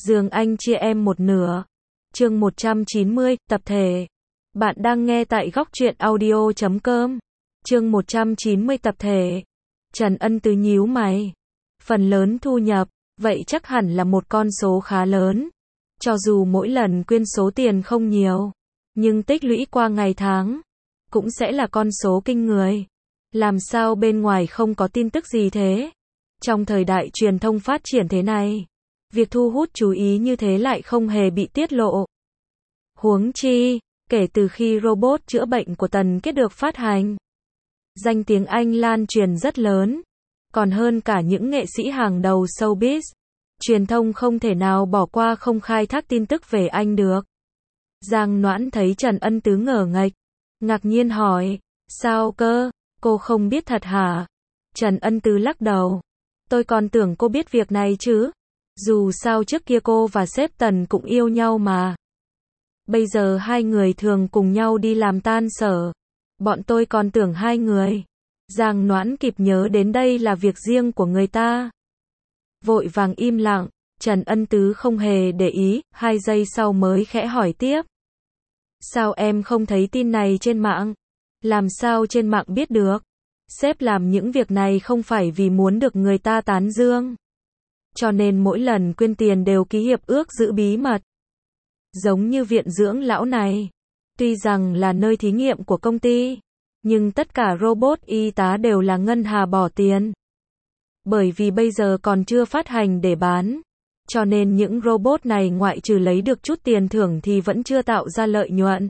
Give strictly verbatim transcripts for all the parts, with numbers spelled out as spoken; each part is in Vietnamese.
giường anh chia em một nửa. Chương một trăm chín mươi, tập thể. Bạn đang nghe tại góc truyện audio chấm com. Chương một trăm chín mươi tập thể. Trần Ân Tứ nhíu mày. Phần lớn thu nhập, vậy chắc hẳn là một con số khá lớn. Cho dù mỗi lần quyên số tiền không nhiều, nhưng tích lũy qua ngày tháng, cũng sẽ là con số kinh người. Làm sao bên ngoài không có tin tức gì thế? Trong thời đại truyền thông phát triển thế này, việc thu hút chú ý như thế lại không hề bị tiết lộ. Huống chi, kể từ khi robot chữa bệnh của Tần Kết được phát hành, danh tiếng anh lan truyền rất lớn, còn hơn cả những nghệ sĩ hàng đầu showbiz. Truyền thông không thể nào bỏ qua không khai thác tin tức về anh được. Giang Noãn thấy Trần Ân Tứ ngờ nghệch, ngạc nhiên hỏi, sao cơ, cô không biết thật hả? Trần Ân Tứ lắc đầu, tôi còn tưởng cô biết việc này chứ. Dù sao trước kia cô và sếp Tần cũng yêu nhau mà. Bây giờ hai người thường cùng nhau đi làm tan sở. Bọn tôi còn tưởng hai người. Giang Noãn kịp nhớ đến đây là việc riêng của người ta. Vội vàng im lặng, Trần Ân Tứ không hề để ý, hai giây sau mới khẽ hỏi tiếp. Sao em không thấy tin này trên mạng? Làm sao trên mạng biết được? Sếp làm những việc này không phải vì muốn được người ta tán dương. Cho nên mỗi lần quyên tiền đều ký hiệp ước giữ bí mật. Giống như viện dưỡng lão này. Tuy rằng là nơi thí nghiệm của công ty, nhưng tất cả robot y tá đều là Ngân Hà bỏ tiền. Bởi vì bây giờ còn chưa phát hành để bán, cho nên những robot này ngoại trừ lấy được chút tiền thưởng thì vẫn chưa tạo ra lợi nhuận.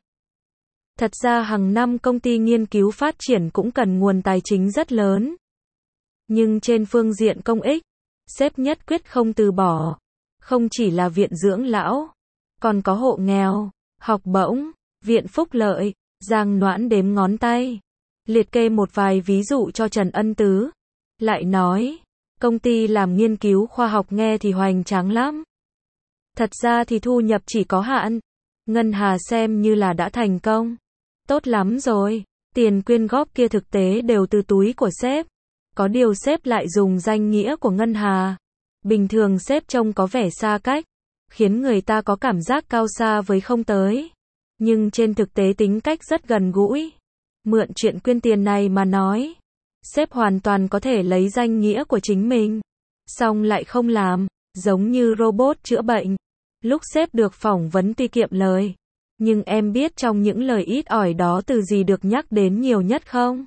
Thật ra hàng năm công ty nghiên cứu phát triển cũng cần nguồn tài chính rất lớn. Nhưng trên phương diện công ích, sếp nhất quyết không từ bỏ. Không chỉ là viện dưỡng lão, còn có hộ nghèo, học bổng, viện phúc lợi. Giang Noãn đếm ngón tay, liệt kê một vài ví dụ cho Trần Ân Tứ. Lại nói, công ty làm nghiên cứu khoa học nghe thì hoành tráng lắm. Thật ra thì thu nhập chỉ có hạn. Ngân Hà xem như là đã thành công. Tốt lắm rồi, tiền quyên góp kia thực tế đều từ túi của sếp. Có điều sếp lại dùng danh nghĩa của Ngân Hà. Bình thường sếp trông có vẻ xa cách, khiến người ta có cảm giác cao xa với không tới. Nhưng trên thực tế tính cách rất gần gũi. Mượn chuyện quyên tiền này mà nói, sếp hoàn toàn có thể lấy danh nghĩa của chính mình, xong lại không làm, giống như robot chữa bệnh. Lúc sếp được phỏng vấn tuy kiệm lời, nhưng em biết trong những lời ít ỏi đó từ gì được nhắc đến nhiều nhất không?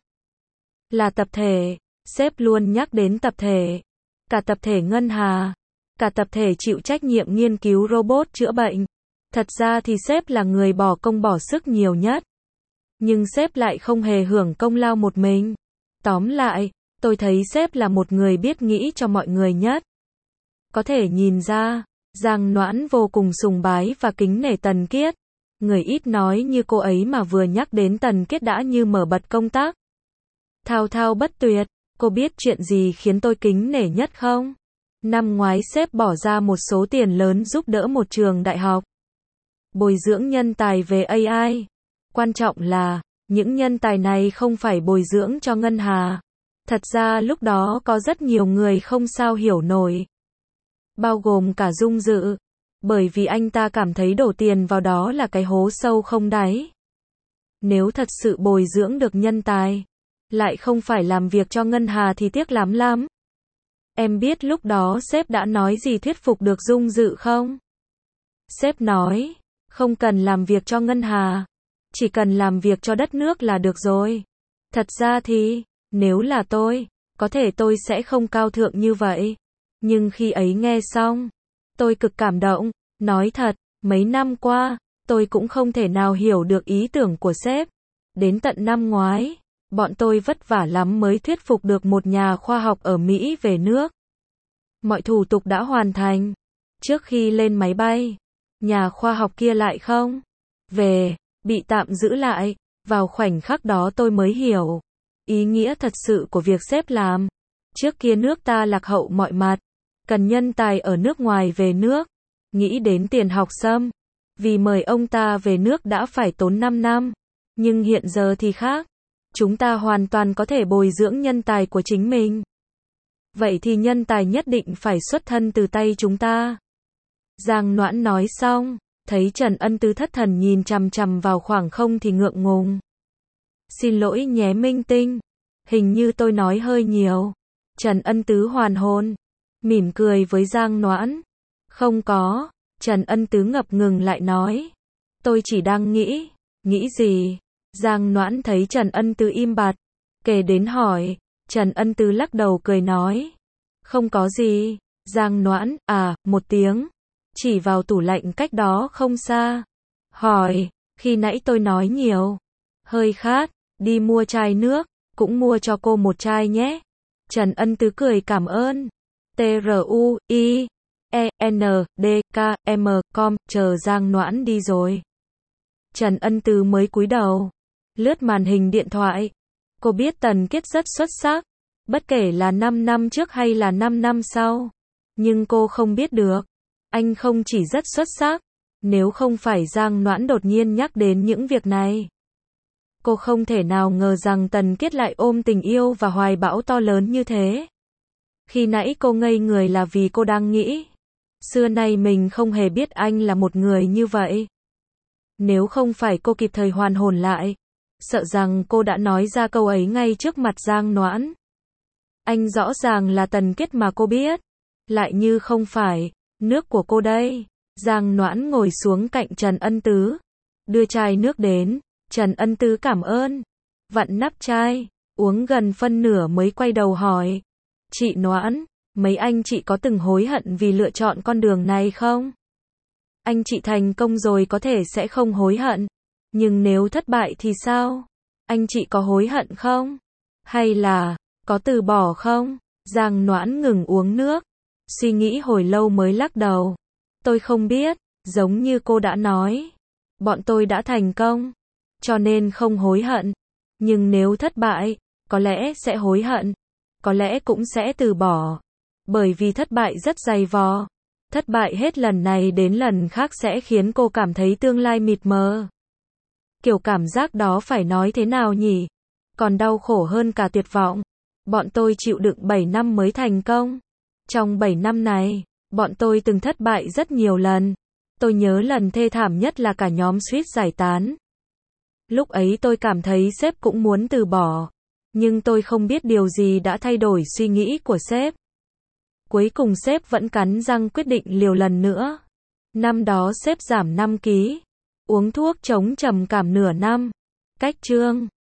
Là tập thể. Sếp luôn nhắc đến tập thể. Cả tập thể Ngân Hà, cả tập thể chịu trách nhiệm nghiên cứu robot chữa bệnh. Thật ra thì sếp là người bỏ công bỏ sức nhiều nhất. Nhưng sếp lại không hề hưởng công lao một mình. Tóm lại, tôi thấy sếp là một người biết nghĩ cho mọi người nhất. Có thể nhìn ra, Giang Noãn vô cùng sùng bái và kính nể Tần Kiết. Người ít nói như cô ấy mà vừa nhắc đến Tần Kiết đã như mở bật công tắc. Thao thao bất tuyệt, cô biết chuyện gì khiến tôi kính nể nhất không? Năm ngoái sếp bỏ ra một số tiền lớn giúp đỡ một trường đại học bồi dưỡng nhân tài về a i. Quan trọng là, những nhân tài này không phải bồi dưỡng cho Ngân Hà. Thật ra lúc đó có rất nhiều người không sao hiểu nổi. Bao gồm cả Dung Dự. Bởi vì anh ta cảm thấy đổ tiền vào đó là cái hố sâu không đáy. Nếu thật sự bồi dưỡng được nhân tài, lại không phải làm việc cho Ngân Hà thì tiếc lắm lắm. Em biết lúc đó sếp đã nói gì thuyết phục được Dung Dự không? Sếp nói, không cần làm việc cho Ngân Hà, chỉ cần làm việc cho đất nước là được rồi. Thật ra thì, nếu là tôi, có thể tôi sẽ không cao thượng như vậy. Nhưng khi ấy nghe xong, tôi cực cảm động. Nói thật, mấy năm qua, tôi cũng không thể nào hiểu được ý tưởng của sếp. Đến tận năm ngoái, bọn tôi vất vả lắm mới thuyết phục được một nhà khoa học ở Mỹ về nước. Mọi thủ tục đã hoàn thành. Trước khi lên máy bay, nhà khoa học kia lại không về, bị tạm giữ lại. Vào khoảnh khắc đó tôi mới hiểu ý nghĩa thật sự của việc sếp làm. Trước kia nước ta lạc hậu mọi mặt, cần nhân tài ở nước ngoài về nước. Nghĩ đến tiền học sâm, vì mời ông ta về nước đã phải tốn năm năm. Nhưng hiện giờ thì khác. Chúng ta hoàn toàn có thể bồi dưỡng nhân tài của chính mình. Vậy thì nhân tài nhất định phải xuất thân từ tay chúng ta. Giang Noãn nói xong, thấy Trần Ân Tứ thất thần nhìn chằm chằm vào khoảng không thì ngượng ngùng. Xin lỗi nhé Minh Tinh, hình như tôi nói hơi nhiều. Trần Ân Tứ hoàn hồn, mỉm cười với Giang Noãn. Không có, Trần Ân Tứ ngập ngừng lại nói. Tôi chỉ đang nghĩ, nghĩ gì? Giang Noãn thấy Trần Ân Tứ im bặt, kể đến hỏi, Trần Ân Tứ lắc đầu cười nói. Không có gì, Giang Noãn, à, một tiếng, chỉ vào tủ lạnh cách đó không xa. Hỏi, khi nãy tôi nói nhiều, hơi khát, đi mua chai nước, cũng mua cho cô một chai nhé. Trần Ân Tứ cười cảm ơn. T R U I E N D K M com, chờ Giang Noãn đi rồi. Trần Ân Tứ mới cúi đầu, lướt màn hình điện thoại. Cô biết Tần Kiết rất xuất sắc, bất kể là năm năm trước hay là năm năm sau. Nhưng cô không biết được, anh không chỉ rất xuất sắc, nếu không phải Giang Noãn đột nhiên nhắc đến những việc này. Cô không thể nào ngờ rằng Tần Kiết lại ôm tình yêu và hoài bão to lớn như thế. Khi nãy cô ngây người là vì cô đang nghĩ, xưa nay mình không hề biết anh là một người như vậy. Nếu không phải cô kịp thời hoàn hồn lại, sợ rằng cô đã nói ra câu ấy ngay trước mặt Giang Noãn. Anh rõ ràng là Tần Kiết mà cô biết, lại như không phải, nước của cô đây. Giang Noãn ngồi xuống cạnh Trần Ân Tứ, đưa chai nước đến. Trần Ân Tứ cảm ơn, vặn nắp chai, uống gần phân nửa mới quay đầu hỏi. Chị Noãn, mấy anh chị có từng hối hận vì lựa chọn con đường này không? Anh chị thành công rồi có thể sẽ không hối hận, nhưng nếu thất bại thì sao? Anh chị có hối hận không? Hay là, có từ bỏ không? Giang Noãn ngừng uống nước, suy nghĩ hồi lâu mới lắc đầu. Tôi không biết, giống như cô đã nói, bọn tôi đã thành công, cho nên không hối hận. Nhưng nếu thất bại, có lẽ sẽ hối hận, có lẽ cũng sẽ từ bỏ. Bởi vì thất bại rất dày vò. Thất bại hết lần này đến lần khác sẽ khiến cô cảm thấy tương lai mịt mờ. Kiểu cảm giác đó phải nói thế nào nhỉ? Còn đau khổ hơn cả tuyệt vọng. Bọn tôi chịu đựng bảy năm mới thành công. Trong bảy năm này, bọn tôi từng thất bại rất nhiều lần. Tôi nhớ lần thê thảm nhất là cả nhóm suýt giải tán. Lúc ấy tôi cảm thấy sếp cũng muốn từ bỏ. Nhưng tôi không biết điều gì đã thay đổi suy nghĩ của sếp. Cuối cùng sếp vẫn cắn răng quyết định liều lần nữa. Năm đó sếp giảm năm ki lô gam, uống thuốc chống trầm cảm nửa năm. Cách chương